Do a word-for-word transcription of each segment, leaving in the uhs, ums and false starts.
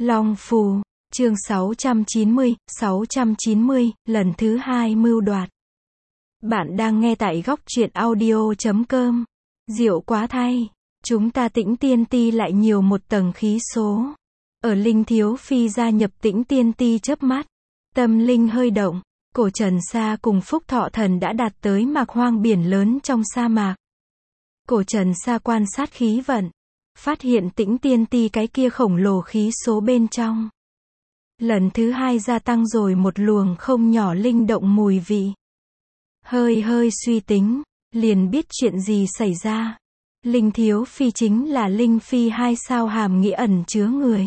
Long Phù, chương sáu trăm chín mươi, sáu trăm chín mươi, lần thứ hai mưu đoạt. Bạn đang nghe tại góc truyện audio chấm com. Diệu quá thay, chúng ta Tĩnh Tiên Ti lại nhiều một tầng khí số. Ở Linh Thiếu Phi gia nhập Tĩnh Tiên Ti chớp mắt, tâm linh hơi động, Cổ Trần Sa cùng Phúc Thọ Thần đã đạt tới mạc hoang biển lớn trong sa mạc. Cổ Trần Sa quan sát khí vận, phát hiện Tĩnh Tiên Ti cái kia khổng lồ khí số bên trong. Lần thứ hai gia tăng rồi một luồng không nhỏ linh động mùi vị. Hơi hơi suy tính, liền biết chuyện gì xảy ra. Linh Thiếu Phi chính là Linh Phi hai sao hàm nghĩa ẩn chứa người.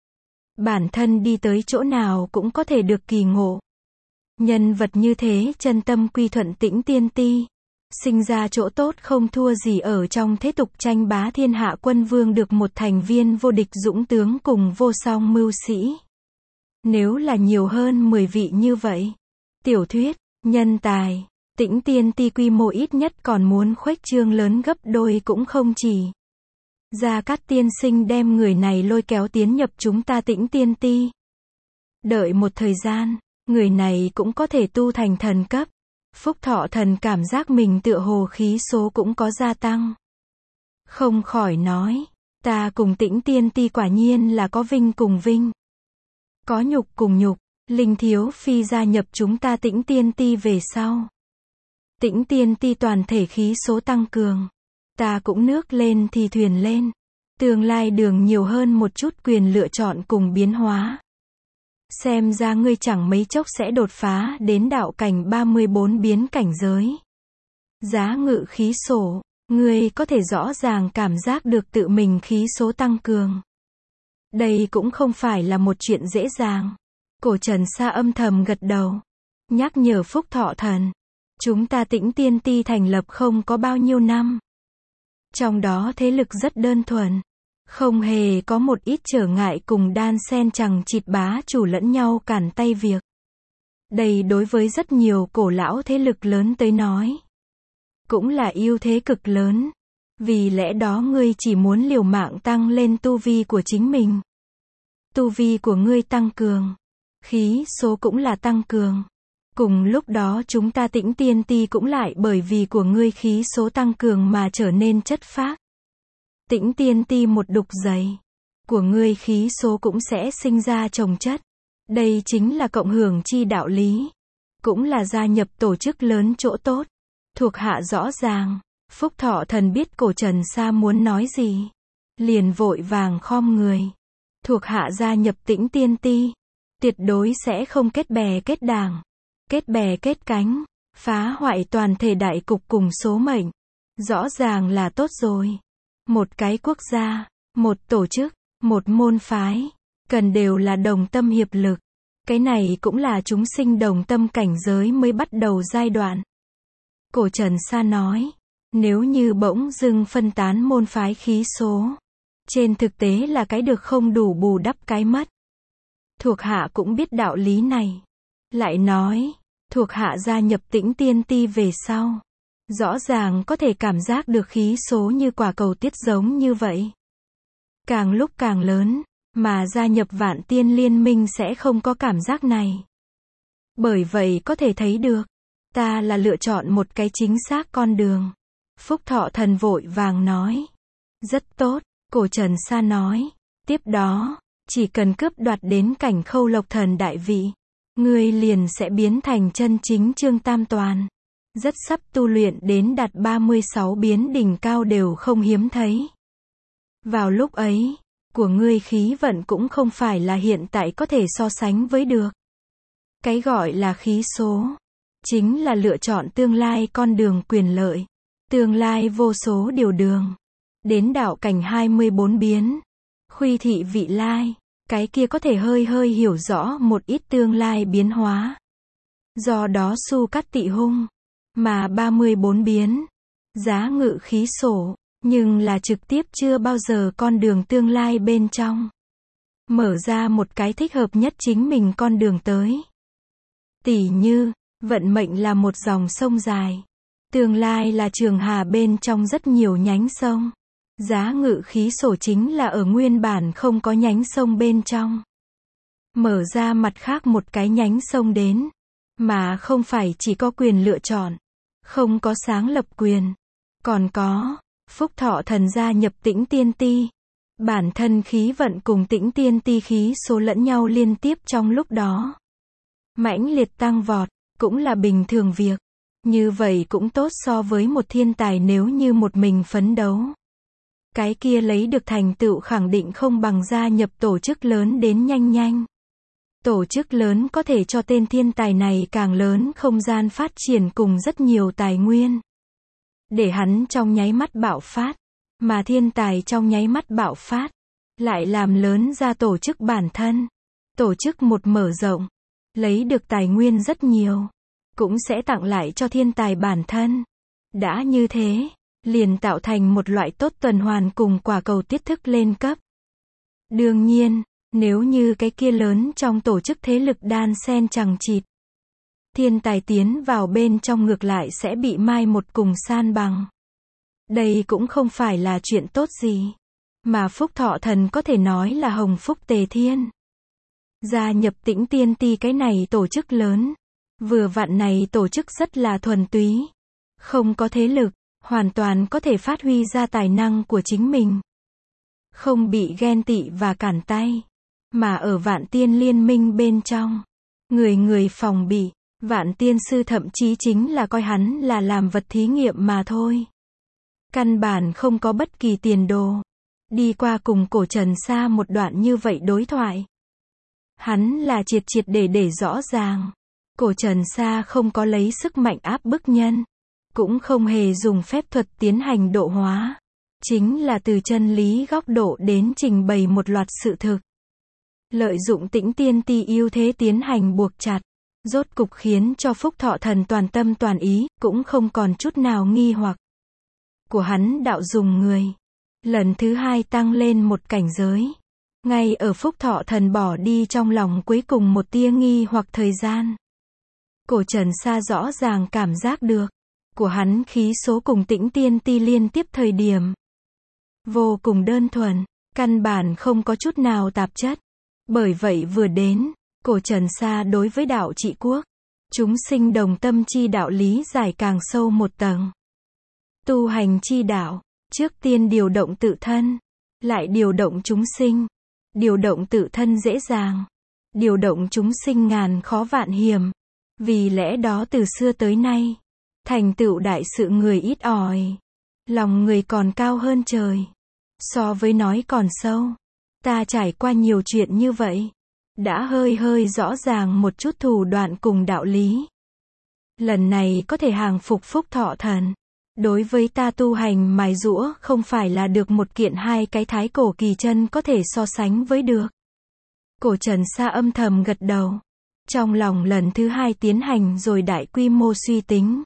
Bản thân đi tới chỗ nào cũng có thể được kỳ ngộ. Nhân vật như thế chân tâm quy thuận Tĩnh Tiên Ti, sinh ra chỗ tốt không thua gì ở trong thế tục tranh bá thiên hạ quân vương được một thành viên vô địch dũng tướng cùng vô song mưu sĩ. Nếu là nhiều hơn mười vị như vậy, tiểu thuyết, nhân tài, Tĩnh Tiên Ti quy mô ít nhất còn muốn khuếch trương lớn gấp đôi cũng không chỉ. Gia Cát tiên sinh đem người này lôi kéo tiến nhập chúng ta Tĩnh Tiên Ti. Đợi một thời gian, người này cũng có thể tu thành thần cấp. Phúc Thọ Thần cảm giác mình tựa hồ khí số cũng có gia tăng. Không khỏi nói, ta cùng Tĩnh Tiên Ti quả nhiên là có vinh cùng vinh. Có nhục cùng nhục, Linh Thiếu Phi gia nhập chúng ta Tĩnh Tiên Ti về sau. Tĩnh Tiên Ti toàn thể khí số tăng cường. Ta cũng nước lên thì thuyền lên. Tương lai đường nhiều hơn một chút quyền lựa chọn cùng biến hóa. Xem ra ngươi chẳng mấy chốc sẽ đột phá đến đạo cảnh ba mươi bốn biến cảnh giới. Giá ngự khí sổ, ngươi có thể rõ ràng cảm giác được tự mình khí số tăng cường. Đây cũng không phải là một chuyện dễ dàng. Cổ Trần Sa âm thầm gật đầu, nhắc nhở Phúc Thọ Thần. Chúng ta Tĩnh Tiên Ti thành lập không có bao nhiêu năm. Trong đó thế lực rất đơn thuần. Không hề có một ít trở ngại cùng đan xen chằng chịt bá chủ lẫn nhau cản tay việc. Đây đối với rất nhiều cổ lão thế lực lớn tới nói, cũng là ưu thế cực lớn. Vì lẽ đó ngươi chỉ muốn liều mạng tăng lên tu vi của chính mình. Tu vi của ngươi tăng cường, khí số cũng là tăng cường. Cùng lúc đó chúng ta Tĩnh Tiên Ti cũng lại bởi vì của ngươi khí số tăng cường mà trở nên chất phác. Tĩnh Tiên Ti một đục dày, của ngươi khí số cũng sẽ sinh ra chồng chất. Đây chính là cộng hưởng chi đạo lý. Cũng là gia nhập tổ chức lớn chỗ tốt. Thuộc hạ rõ ràng. Phúc Thọ Thần biết Cổ Trần Sa muốn nói gì, liền vội vàng khom người. Thuộc hạ gia nhập Tĩnh Tiên Ti, tuyệt đối sẽ không kết bè kết đảng, kết bè kết cánh, phá hoại toàn thể đại cục cùng số mệnh. Rõ ràng là tốt rồi. Một cái quốc gia, một tổ chức, một môn phái, cần đều là đồng tâm hiệp lực. Cái này cũng là chúng sinh đồng tâm cảnh giới mới bắt đầu giai đoạn. Cổ Trần Sa nói, nếu như bỗng dưng phân tán môn phái khí số, trên thực tế là cái được không đủ bù đắp cái mất. Thuộc hạ cũng biết đạo lý này. Lại nói, thuộc hạ gia nhập Tĩnh Tiên Ti về sau, rõ ràng có thể cảm giác được khí số như quả cầu tiết giống như vậy. Càng lúc càng lớn, mà gia nhập Vạn Tiên Liên Minh sẽ không có cảm giác này. Bởi vậy có thể thấy được, ta là lựa chọn một cái chính xác con đường. Phúc Thọ Thần vội vàng nói. Rất tốt, Cổ Trần Sa nói. Tiếp đó, chỉ cần cướp đoạt đến cảnh Khâu Lộc Thần đại vị, ngươi liền sẽ biến thành chân chính Trương Tam Toàn. Rất sắp tu luyện đến đạt ba mươi sáu biến đỉnh cao đều không hiếm thấy. Vào lúc ấy, của ngươi khí vận cũng không phải là hiện tại có thể so sánh với được. Cái gọi là khí số, chính là lựa chọn tương lai con đường quyền lợi. Tương lai vô số điều đường. Đến đạo cảnh hai mươi bốn biến. Khuy thị vị lai. Cái kia có thể hơi hơi hiểu rõ một ít tương lai biến hóa. Do đó su cắt tị hung. Mà ba mươi bốn biến. Giá ngự khí sổ. Nhưng là trực tiếp chưa bao giờ con đường tương lai bên trong. Mở ra một cái thích hợp nhất chính mình con đường tới. Tỉ như, vận mệnh là một dòng sông dài. Tương lai là trường hà bên trong rất nhiều nhánh sông. Giá ngự khí sổ chính là ở nguyên bản không có nhánh sông bên trong. Mở ra mặt khác một cái nhánh sông đến. Mà không phải chỉ có quyền lựa chọn. Không có sáng lập quyền. Còn có, Phúc Thọ Thần gia nhập Tĩnh Tiên Ti. Bản thân khí vận cùng Tĩnh Tiên Ti khí số lẫn nhau liên tiếp trong lúc đó. Mãnh liệt tăng vọt, cũng là bình thường việc. Như vậy cũng tốt so với một thiên tài nếu như một mình phấn đấu. Cái kia lấy được thành tựu khẳng định không bằng gia nhập tổ chức lớn đến nhanh nhanh. Tổ chức lớn có thể cho tên thiên tài này càng lớn không gian phát triển cùng rất nhiều tài nguyên. Để hắn trong nháy mắt bạo phát. Mà thiên tài trong nháy mắt bạo phát. Lại làm lớn ra tổ chức bản thân. Tổ chức một mở rộng. Lấy được tài nguyên rất nhiều. Cũng sẽ tặng lại cho thiên tài bản thân. Đã như thế, liền tạo thành một loại tốt tuần hoàn cùng quả cầu tiết thức lên cấp. Đương nhiên, nếu như cái kia lớn trong tổ chức thế lực đan xen chằng chịt. Thiên tài tiến vào bên trong ngược lại sẽ bị mai một cùng san bằng. Đây cũng không phải là chuyện tốt gì. Mà Phúc Thọ Thần có thể nói là hồng phúc tề thiên. Gia nhập Tĩnh Tiên Ti cái này tổ chức lớn. Vừa vặn này tổ chức rất là thuần túy. Không có thế lực, hoàn toàn có thể phát huy ra tài năng của chính mình. Không bị ghen tị và cản tay. Mà ở Vạn Tiên liên minh bên trong. Người người phòng bị. Vạn Tiên sư thậm chí chính là coi hắn là làm vật thí nghiệm mà thôi. Căn bản không có bất kỳ tiền đồ. Đi qua cùng Cổ Trần Sa một đoạn như vậy đối thoại. Hắn là triệt triệt để để rõ ràng. Cổ Trần Sa không có lấy sức mạnh áp bức nhân. Cũng không hề dùng phép thuật tiến hành độ hóa. Chính là từ chân lý góc độ đến trình bày một loạt sự thực. Lợi dụng Tĩnh Tiên Ti ưu thế tiến hành buộc chặt. Rốt cục khiến cho Phúc Thọ Thần toàn tâm toàn ý, cũng không còn chút nào nghi hoặc. Của hắn đạo dùng người. Lần thứ hai tăng lên một cảnh giới. Ngay ở Phúc Thọ Thần bỏ đi trong lòng cuối cùng một tia nghi hoặc thời gian. Cổ Trần Sa rõ ràng cảm giác được. Của hắn khí số cùng Tĩnh Tiên Ti liên tiếp thời điểm. Vô cùng đơn thuần. Căn bản không có chút nào tạp chất. Bởi vậy vừa đến, Cổ Trần Sa đối với đạo trị quốc. Chúng sinh đồng tâm chi đạo lý giải càng sâu một tầng. Tu hành chi đạo. Trước tiên điều động tự thân. Lại điều động chúng sinh. Điều động tự thân dễ dàng. Điều động chúng sinh ngàn khó vạn hiểm. Vì lẽ đó từ xưa tới nay. Thành tựu đại sự người ít ỏi. Lòng người còn cao hơn trời. So với nói còn sâu. Ta trải qua nhiều chuyện như vậy. Đã hơi hơi rõ ràng một chút thủ đoạn cùng đạo lý. Lần này có thể hàng phục Phúc Thọ Thần. Đối với ta tu hành mài giũa không phải là được một kiện hai cái thái cổ kỳ chân có thể so sánh với được. Cổ Trần Sa âm thầm gật đầu. Trong lòng lần thứ hai tiến hành rồi đại quy mô suy tính.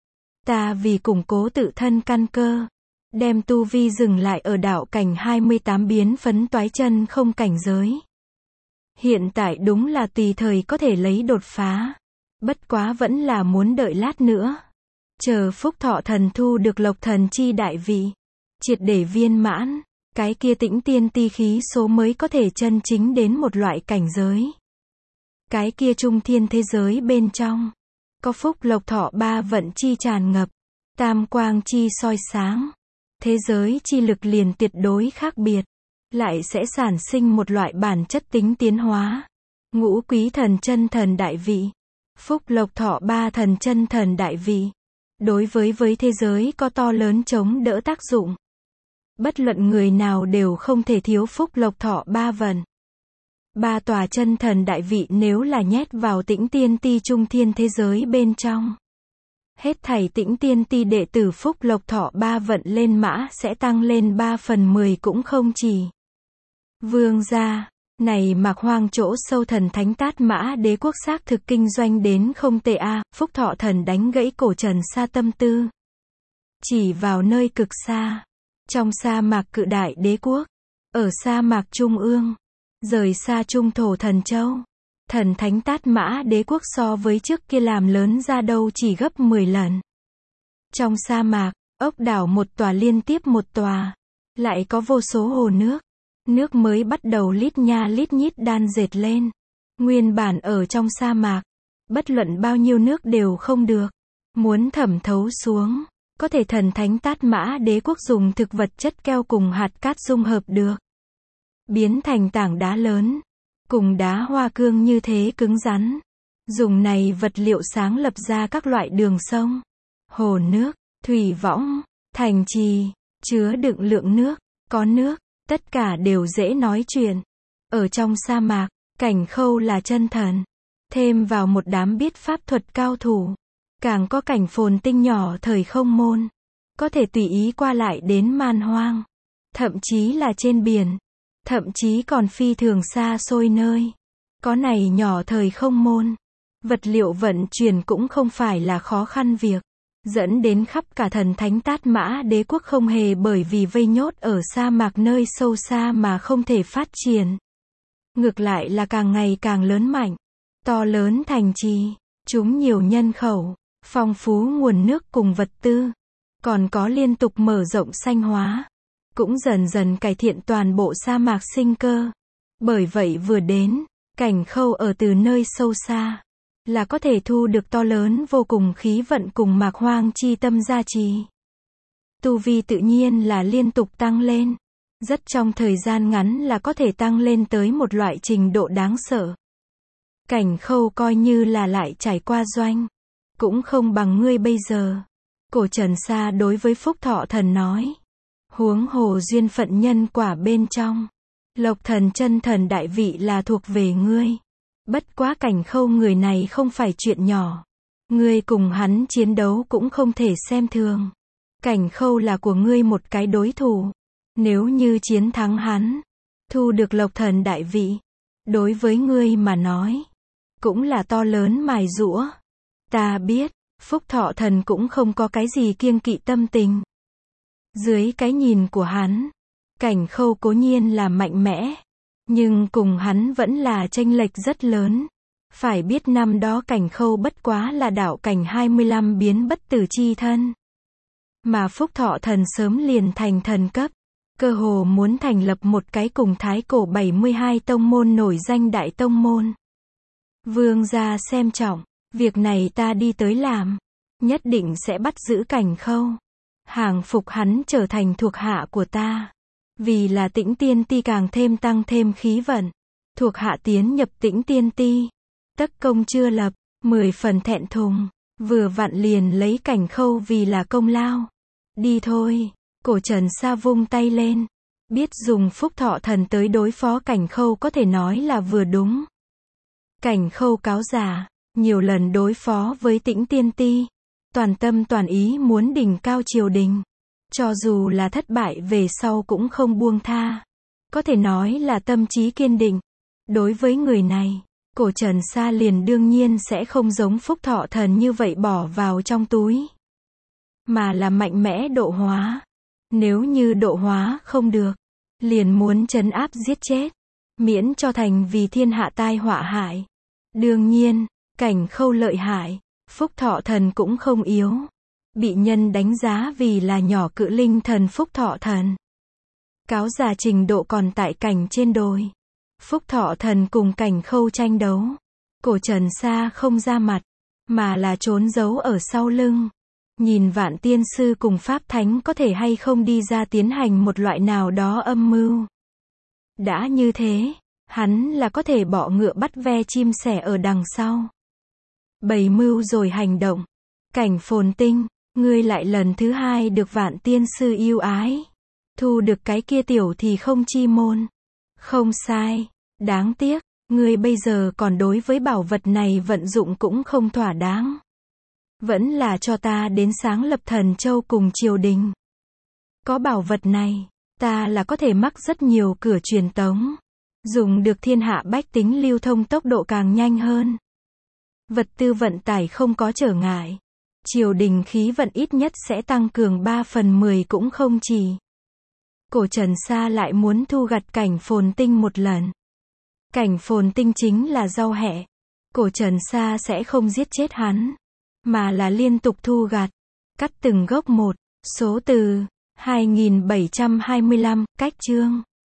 Ta vì củng cố tự thân căn cơ. Đem tu vi dừng lại ở đạo cảnh hai mươi tám biến phấn toái chân không cảnh giới. Hiện tại đúng là tùy thời có thể lấy đột phá. Bất quá vẫn là muốn đợi lát nữa. Chờ Phúc Thọ Thần thu được Lộc Thần chi đại vị. Triệt để viên mãn. Cái kia Tĩnh Tiên Ti khí số mới có thể chân chính đến một loại cảnh giới. Cái kia trung thiên thế giới bên trong. Có Phúc Lộc Thọ ba vận chi tràn ngập. Tam quang chi soi sáng. Thế giới chi lực liền tuyệt đối khác biệt. Lại sẽ sản sinh một loại bản chất tính tiến hóa. Ngũ quý thần chân thần đại vị. Phúc Lộc Thọ ba thần chân thần đại vị. Đối với với thế giới có to lớn chống đỡ tác dụng. Bất luận người nào đều không thể thiếu Phúc Lộc Thọ ba vận. Ba tòa chân thần đại vị nếu là nhét vào Tĩnh Tiên Ti trung thiên thế giới bên trong. Hết thảy Tĩnh Tiên Ti đệ tử Phúc Lộc Thọ ba vận lên mã sẽ tăng lên ba phần mười cũng không chỉ. Vương gia, này Mạc Hoang chỗ sâu thần thánh Tát Mã Đế quốc xác thực kinh doanh đến không tệ a. Phúc Thọ Thần đánh gãy Cổ Trần Sa tâm tư. Chỉ vào nơi cực xa. Trong sa mạc cự đại đế quốc. Ở sa mạc trung ương. Rời xa trung thổ thần châu. Thần thánh Tát Mã Đế quốc so với trước kia làm lớn ra đâu chỉ gấp mười lần. Trong sa mạc, ốc đảo một tòa liên tiếp một tòa. lại có vô số hồ nước. Nước mới bắt đầu lít nha lít nhít đan dệt lên. Nguyên bản ở trong sa mạc, bất luận bao nhiêu nước đều không được. Muốn thẩm thấu xuống, có thể thần thánh Tát Mã Đế quốc dùng thực vật chất keo cùng hạt cát dung hợp được. Biến thành tảng đá lớn, cùng đá hoa cương như thế cứng rắn. Dùng này vật liệu sáng lập ra các loại đường sông, hồ nước, thủy võng, thành trì, chứa đựng lượng nước, có nước, tất cả đều dễ nói chuyện. Ở trong sa mạc, Cảnh Khâu là chân thần. Thêm vào một đám biết pháp thuật cao thủ. Càng có Cảnh Phồn Tinh nhỏ thời không môn. Có thể tùy ý qua lại đến man hoang. Thậm chí là trên biển. Thậm chí còn phi thường xa xôi nơi. Có này nhỏ thời không môn. Vật liệu vận chuyển cũng không phải là khó khăn việc. Dẫn đến khắp cả thần thánh Tát Mã Đế quốc không hề bởi vì vây nhốt ở sa mạc nơi sâu xa mà không thể phát triển. Ngược lại là càng ngày càng lớn mạnh. To lớn thành trì, chúng nhiều nhân khẩu, phong phú nguồn nước cùng vật tư. Còn có liên tục mở rộng xanh hóa. Cũng dần dần cải thiện toàn bộ sa mạc sinh cơ. Bởi vậy vừa đến, Cảnh Khâu ở từ nơi sâu xa. Là có thể thu được to lớn vô cùng khí vận cùng mạc hoang chi tâm gia trì. Tu vi tự nhiên là liên tục tăng lên. Rất trong thời gian ngắn là có thể tăng lên tới một loại trình độ đáng sợ. Cảnh Khâu coi như là lại trải qua doanh. Cũng không bằng ngươi bây giờ. Cổ Trần Sa đối với Phúc Thọ Thần nói. Huống hồ duyên phận nhân quả bên trong. Lộc Thần chân thần đại vị là thuộc về ngươi. Bất quá Cảnh Khâu người này không phải chuyện nhỏ. Ngươi cùng hắn chiến đấu cũng không thể xem thường. Cảnh Khâu là của ngươi một cái đối thủ. Nếu như chiến thắng hắn, thu được Lộc Thần đại vị, đối với ngươi mà nói, cũng là to lớn mài giũa. Ta biết, Phúc Thọ Thần cũng không có cái gì kiêng kỵ tâm tình. Dưới cái nhìn của hắn, Cảnh Khâu cố nhiên là mạnh mẽ. Nhưng cùng hắn vẫn là chênh lệch rất lớn. Phải biết năm đó Cảnh Khâu bất quá là đạo cảnh hai mươi lăm biến bất tử chi thân. Mà Phúc Thọ Thần sớm liền thành thần cấp. Cơ hồ muốn thành lập một cái cùng thái cổ bảy mươi hai tông môn nổi danh đại tông môn. Vương gia xem trọng, việc này ta đi tới làm. Nhất định sẽ bắt giữ Cảnh Khâu. Hàng phục hắn trở thành thuộc hạ của ta. Vì là Tĩnh Tiên Ti càng thêm tăng thêm khí vận. Thuộc hạ tiến nhập Tĩnh Tiên Ti. Tất công chưa lập, mười phần thẹn thùng. Vừa vặn liền lấy Cảnh Khâu vì là công lao. Đi thôi, Cổ Trần Sa vung tay lên. Biết dùng Phúc Thọ Thần tới đối phó Cảnh Khâu có thể nói là vừa đúng. Cảnh Khâu cáo giả, nhiều lần đối phó với Tĩnh Tiên Ti. Toàn tâm toàn ý muốn đỉnh cao triều đình. Cho dù là thất bại về sau cũng không buông tha. Có thể nói là tâm trí kiên định. Đối với người này, Cổ Trần Sa liền đương nhiên sẽ không giống Phúc Thọ Thần như vậy bỏ vào trong túi. Mà là mạnh mẽ độ hóa. Nếu như độ hóa không được, liền muốn trấn áp giết chết. Miễn cho thành vì thiên hạ tai họa hại. Đương nhiên, Cảnh Khâu lợi hại, Phúc Thọ Thần cũng không yếu. Bị nhân đánh giá vì là nhỏ cự linh thần Phúc Thọ Thần. Cáo già trình độ còn tại cảnh trên đồi. Phúc Thọ Thần cùng Cảnh Khâu tranh đấu. Cổ Trần Sa không ra mặt, mà là trốn giấu ở sau lưng. Nhìn Vạn Tiên Sư cùng Pháp Thánh có thể hay không đi ra tiến hành một loại nào đó âm mưu. Đã như thế, hắn là có thể bỏ ngựa bắt ve chim sẻ ở đằng sau. Bày mưu rồi hành động. Cảnh Phồn Tinh, ngươi lại lần thứ hai được Vạn Tiên Sư yêu ái. Thu được cái kia tiểu thì không chi môn. Không sai, đáng tiếc, ngươi bây giờ còn đối với bảo vật này vận dụng cũng không thỏa đáng. Vẫn là cho ta đến sáng lập Thần Châu cùng triều đình. Có bảo vật này, ta là có thể mắc rất nhiều cửa truyền tống. Dùng được thiên hạ bách tính lưu thông tốc độ càng nhanh hơn. Vật tư vận tải không có trở ngại. Triều đình khí vận ít nhất sẽ tăng cường ba phần mười cũng không chỉ. Cổ Trần Sa lại muốn thu gặt Cảnh Phồn Tinh một lần. Cảnh Phồn Tinh chính là rau hẹ. Cổ Trần Sa sẽ không giết chết hắn, mà là liên tục thu gặt, cắt từng gốc một, số từ, hai nghìn bảy trăm hai mươi lăm, cách chương